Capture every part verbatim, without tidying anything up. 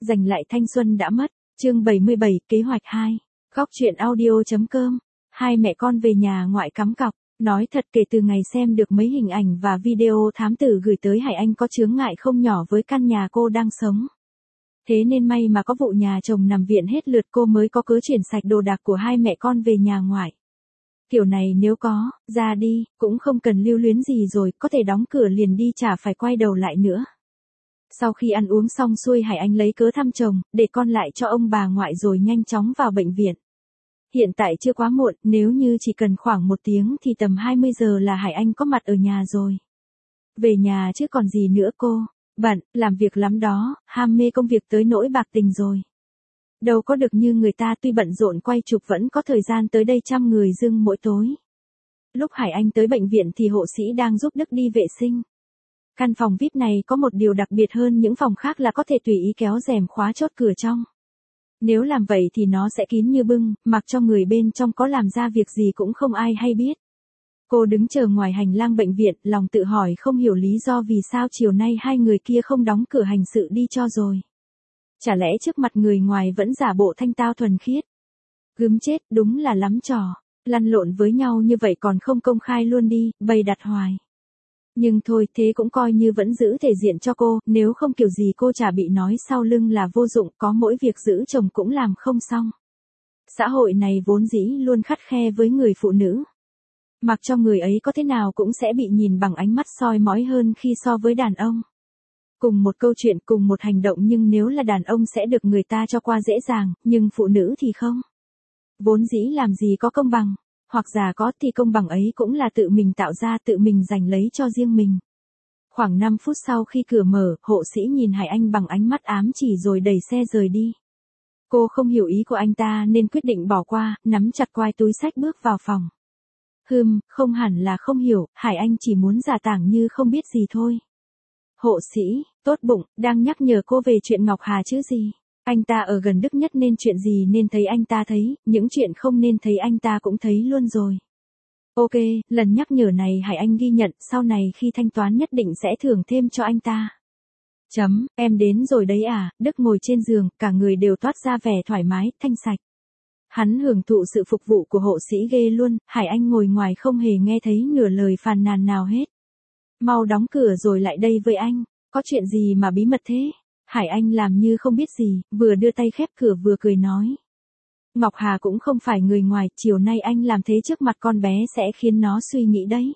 Giành lại thanh xuân đã mất, chương bảy mươi bảy, kế hoạch hai. Góc truyện audio.com. Hai mẹ con về nhà ngoại cắm cọc. Nói thật, kể từ ngày xem được mấy hình ảnh và video thám tử gửi tới, Hải Anh có chướng ngại không nhỏ với căn nhà cô đang sống. Thế nên may mà có vụ nhà chồng nằm viện hết lượt, cô mới có cớ chuyển sạch đồ đạc của hai mẹ con về nhà ngoại. Kiểu này nếu có, ra đi, cũng không cần lưu luyến gì rồi, có thể đóng cửa liền đi, chả phải quay đầu lại nữa. Sau khi ăn uống xong xuôi, Hải Anh lấy cớ thăm chồng, để con lại cho ông bà ngoại rồi nhanh chóng vào bệnh viện. Hiện tại chưa quá muộn, nếu như chỉ cần khoảng một tiếng thì tầm hai mươi giờ là Hải Anh có mặt ở nhà rồi. Về nhà chứ còn gì nữa cô, bận, làm việc lắm đó, ham mê công việc tới nỗi bạc tình rồi. Đâu có được như người ta, tuy bận rộn quay chụp vẫn có thời gian tới đây chăm người dưng mỗi tối. Lúc Hải Anh tới bệnh viện thì hộ sĩ đang giúp Đức đi vệ sinh. Căn phòng vi ai pi này có một điều đặc biệt hơn những phòng khác là có thể tùy ý kéo rèm khóa chốt cửa trong. Nếu làm vậy thì nó sẽ kín như bưng, mặc cho người bên trong có làm ra việc gì cũng không ai hay biết. Cô đứng chờ ngoài hành lang bệnh viện, lòng tự hỏi không hiểu lý do vì sao chiều nay hai người kia không đóng cửa hành sự đi cho rồi. Chả lẽ trước mặt người ngoài vẫn giả bộ thanh tao thuần khiết. Gớm chết, đúng là lắm trò. Lăn lộn với nhau như vậy còn không công khai luôn đi, bày đặt hoài. Nhưng thôi, thế cũng coi như vẫn giữ thể diện cho cô, nếu không kiểu gì cô chả bị nói sau lưng là vô dụng, có mỗi việc giữ chồng cũng làm không xong. Xã hội này vốn dĩ luôn khắt khe với người phụ nữ. Mặc cho người ấy có thế nào cũng sẽ bị nhìn bằng ánh mắt soi mói hơn khi so với đàn ông. Cùng một câu chuyện, cùng một hành động, nhưng nếu là đàn ông sẽ được người ta cho qua dễ dàng, nhưng phụ nữ thì không. Vốn dĩ làm gì có công bằng. Hoặc giả có thì công bằng ấy cũng là tự mình tạo ra, tự mình giành lấy cho riêng mình. Khoảng năm phút sau khi cửa mở, hộ sĩ nhìn Hải Anh bằng ánh mắt ám chỉ rồi đẩy xe rời đi. Cô không hiểu ý của anh ta nên quyết định bỏ qua, nắm chặt quai túi xách bước vào phòng. Hừm, không hẳn là không hiểu, Hải Anh chỉ muốn giả tảng như không biết gì thôi. Hộ sĩ, tốt bụng, đang nhắc nhở cô về chuyện Ngọc Hà chứ gì. Anh ta ở gần Đức nhất nên chuyện gì nên thấy anh ta thấy, những chuyện không nên thấy anh ta cũng thấy luôn rồi. Ok, lần nhắc nhở này Hải Anh ghi nhận, sau này khi thanh toán nhất định sẽ thưởng thêm cho anh ta. Chấm, em đến rồi đấy à, Đức ngồi trên giường, cả người đều toát ra vẻ thoải mái, thanh sạch. Hắn hưởng thụ sự phục vụ của hộ sĩ ghê luôn, Hải Anh ngồi ngoài không hề nghe thấy nửa lời phàn nàn nào hết. Mau đóng cửa rồi lại đây với anh, có chuyện gì mà bí mật thế? Hải Anh làm như không biết gì, vừa đưa tay khép cửa vừa cười nói. Ngọc Hà cũng không phải người ngoài, chiều nay anh làm thế trước mặt con bé sẽ khiến nó suy nghĩ đấy.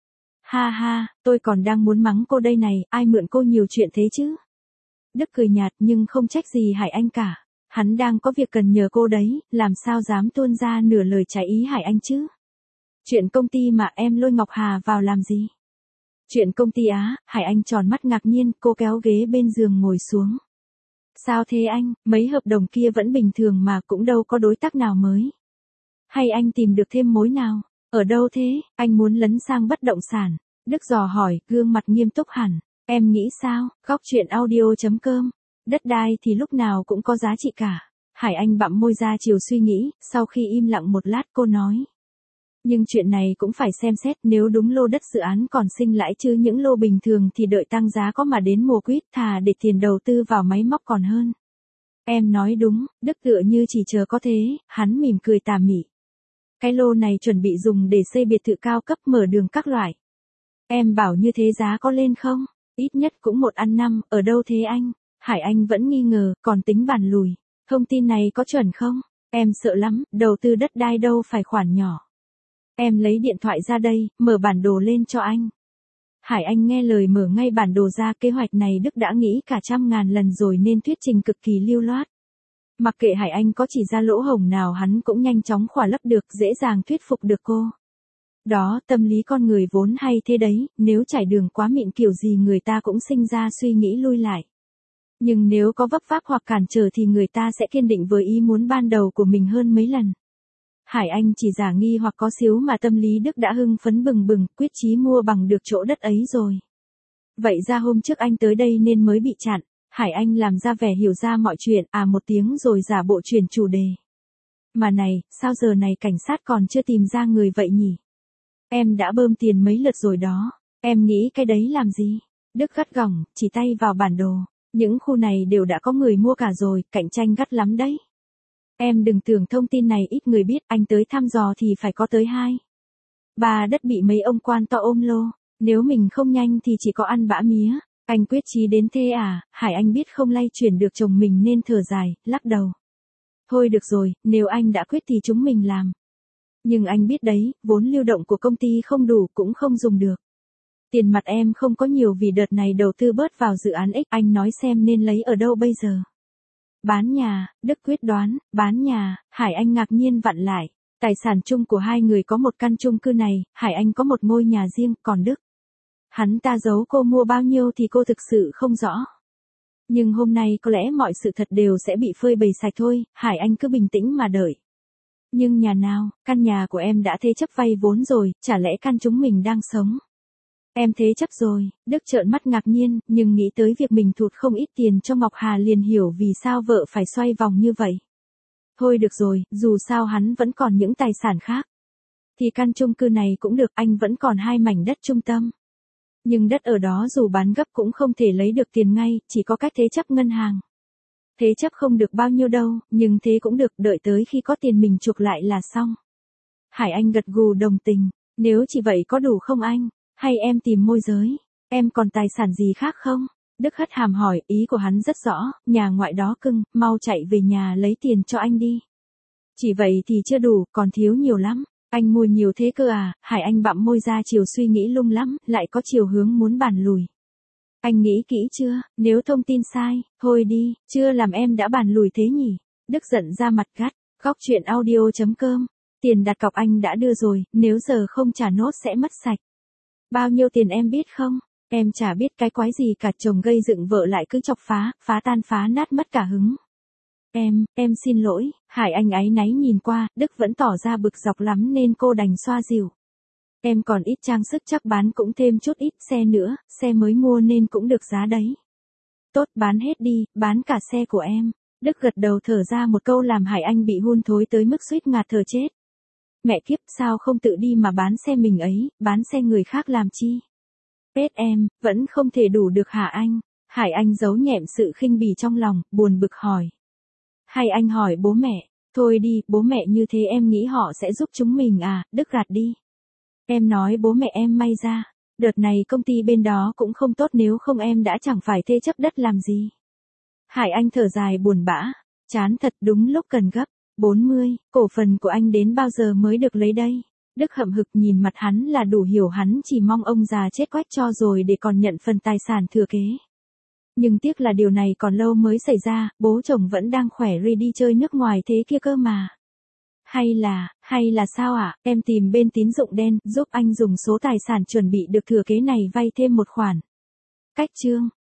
Ha ha, tôi còn đang muốn mắng cô đây này, ai mượn cô nhiều chuyện thế chứ? Đức cười nhạt nhưng không trách gì Hải Anh cả. Hắn đang có việc cần nhờ cô đấy, làm sao dám tuôn ra nửa lời trái ý Hải Anh chứ? Chuyện công ty mà em lôi Ngọc Hà vào làm gì? Chuyện công ty á, Hải Anh tròn mắt ngạc nhiên, cô kéo ghế bên giường ngồi xuống. Sao thế anh, mấy hợp đồng kia vẫn bình thường mà, cũng đâu có đối tác nào mới. Hay anh tìm được thêm mối nào? Ở đâu thế, anh muốn lấn sang bất động sản? Đức dò hỏi, gương mặt nghiêm túc hẳn. Em nghĩ sao? Góc truyện audio.com. Đất đai thì lúc nào cũng có giá trị cả. Hải Anh bặm môi ra chiều suy nghĩ, sau khi im lặng một lát cô nói. Nhưng chuyện này cũng phải xem xét, nếu đúng lô đất dự án còn sinh lãi chứ những lô bình thường thì đợi tăng giá có mà đến mùa quýt, thà để tiền đầu tư vào máy móc còn hơn. Em nói đúng, Đức tựa như chỉ chờ có thế, hắn mỉm cười tà mị. Cái lô này chuẩn bị dùng để xây biệt thự cao cấp, mở đường các loại. Em bảo như thế giá có lên không? Ít nhất cũng một ăn năm, ở đâu thế anh? Hải Anh vẫn nghi ngờ, còn tính bàn lùi. Thông tin này có chuẩn không? Em sợ lắm, đầu tư đất đai đâu phải khoản nhỏ. Em lấy điện thoại ra đây, mở bản đồ lên cho anh. Hải Anh nghe lời mở ngay bản đồ ra, kế hoạch này Đức đã nghĩ cả trăm ngàn lần rồi nên thuyết trình cực kỳ lưu loát. Mặc kệ Hải Anh có chỉ ra lỗ hổng nào hắn cũng nhanh chóng khỏa lấp được, dễ dàng thuyết phục được cô. Đó, tâm lý con người vốn hay thế đấy, nếu trải đường quá mịn kiểu gì người ta cũng sinh ra suy nghĩ lui lại. Nhưng nếu có vấp váp hoặc cản trở thì người ta sẽ kiên định với ý muốn ban đầu của mình hơn mấy lần. Hải Anh chỉ giả nghi hoặc có xíu mà tâm lý Đức đã hưng phấn bừng bừng, quyết chí mua bằng được chỗ đất ấy rồi. Vậy ra hôm trước anh tới đây nên mới bị chặn. Hải Anh làm ra vẻ hiểu ra mọi chuyện, à một tiếng rồi giả bộ chuyển chủ đề. Mà này, sao giờ này cảnh sát còn chưa tìm ra người vậy nhỉ? Em đã bơm tiền mấy lượt rồi đó. Em nghĩ cái đấy làm gì? Đức gắt gỏng, chỉ tay vào bản đồ. Những khu này đều đã có người mua cả rồi, cạnh tranh gắt lắm đấy. Em đừng tưởng thông tin này ít người biết, anh tới thăm dò thì phải có tới hai. Ba đất bị mấy ông quan to ôm lô, nếu mình không nhanh thì chỉ có ăn bã mía. Anh quyết chí đến thế à? Hải Anh biết không lay chuyển được chồng mình nên thở dài, lắc đầu. Thôi được rồi, nếu anh đã quyết thì chúng mình làm. Nhưng anh biết đấy, vốn lưu động của công ty không đủ cũng không dùng được. Tiền mặt em không có nhiều vì đợt này đầu tư bớt vào dự án X, anh nói xem nên lấy ở đâu bây giờ. Bán nhà, Đức quyết đoán, bán nhà. Hải Anh ngạc nhiên vặn lại. Tài sản chung của hai người có một căn chung cư này, Hải Anh có một ngôi nhà riêng, còn Đức. Hắn ta giấu cô mua bao nhiêu thì cô thực sự không rõ. Nhưng hôm nay có lẽ mọi sự thật đều sẽ bị phơi bày sạch thôi, Hải Anh cứ bình tĩnh mà đợi. Nhưng nhà nào, căn nhà của em đã thế chấp vay vốn rồi, chả lẽ căn chúng mình đang sống. Em thế chấp rồi, Đức trợn mắt ngạc nhiên, nhưng nghĩ tới việc mình thụt không ít tiền cho Ngọc Hà liền hiểu vì sao vợ phải xoay vòng như vậy. Thôi được rồi, dù sao hắn vẫn còn những tài sản khác. Thì căn chung cư này cũng được, anh vẫn còn hai mảnh đất trung tâm. Nhưng đất ở đó dù bán gấp cũng không thể lấy được tiền ngay, chỉ có cách thế chấp ngân hàng. Thế chấp không được bao nhiêu đâu, nhưng thế cũng được, đợi tới khi có tiền mình chuộc lại là xong. Hải Anh gật gù đồng tình, nếu chỉ vậy có đủ không anh? Hay em tìm môi giới? Em còn tài sản gì khác không? Đức hất hàm hỏi, ý của hắn rất rõ, nhà ngoại đó cưng, mau chạy về nhà lấy tiền cho anh đi. Chỉ vậy thì chưa đủ, còn thiếu nhiều lắm. Anh mua nhiều thế cơ à? Hải Anh bặm môi ra chiều suy nghĩ lung lắm, lại có chiều hướng muốn bàn lùi. Anh nghĩ kỹ chưa? Nếu thông tin sai, thôi đi, chưa làm em đã bàn lùi thế nhỉ? Đức giận ra mặt gắt, góc chuyện audio chấm com. Tiền đặt cọc anh đã đưa rồi, nếu giờ không trả nốt sẽ mất sạch. Bao nhiêu tiền em biết không? Em chả biết cái quái gì cả, chồng gây dựng vợ lại cứ chọc phá, phá tan phá nát mất cả hứng. Em, em xin lỗi, Hải Anh áy náy nhìn qua, Đức vẫn tỏ ra bực dọc lắm nên cô đành xoa dịu. Em còn ít trang sức chắc bán cũng thêm chút ít, xe nữa, xe mới mua nên cũng được giá đấy. Tốt, bán hết đi, bán cả xe của em. Đức gật đầu thở ra một câu làm Hải Anh bị hun thối tới mức suýt ngạt thở chết. Mẹ kiếp, sao không tự đi mà bán xe mình ấy, bán xe người khác làm chi? Tết em, vẫn không thể đủ được hả anh? Hải Anh giấu nhẹm sự khinh bỉ trong lòng, buồn bực hỏi. Hay anh hỏi bố mẹ, thôi đi, bố mẹ như thế em nghĩ họ sẽ giúp chúng mình à? Đức gạt đi. Em nói bố mẹ em may ra, đợt này công ty bên đó cũng không tốt, nếu không em đã chẳng phải thế chấp đất làm gì. Hải Anh thở dài buồn bã, chán thật, đúng lúc cần gấp. bốn mươi, cổ phần của anh đến bao giờ mới được lấy đây? Đức hậm hực nhìn mặt hắn là đủ hiểu hắn chỉ mong ông già chết quách cho rồi để còn nhận phần tài sản thừa kế. Nhưng tiếc là điều này còn lâu mới xảy ra, bố chồng vẫn đang khỏe re đi chơi nước ngoài thế kia cơ mà. Hay là, hay là sao ạ? À? Em tìm bên tín dụng đen, giúp anh dùng số tài sản chuẩn bị được thừa kế này vay thêm một khoản. Cách chương.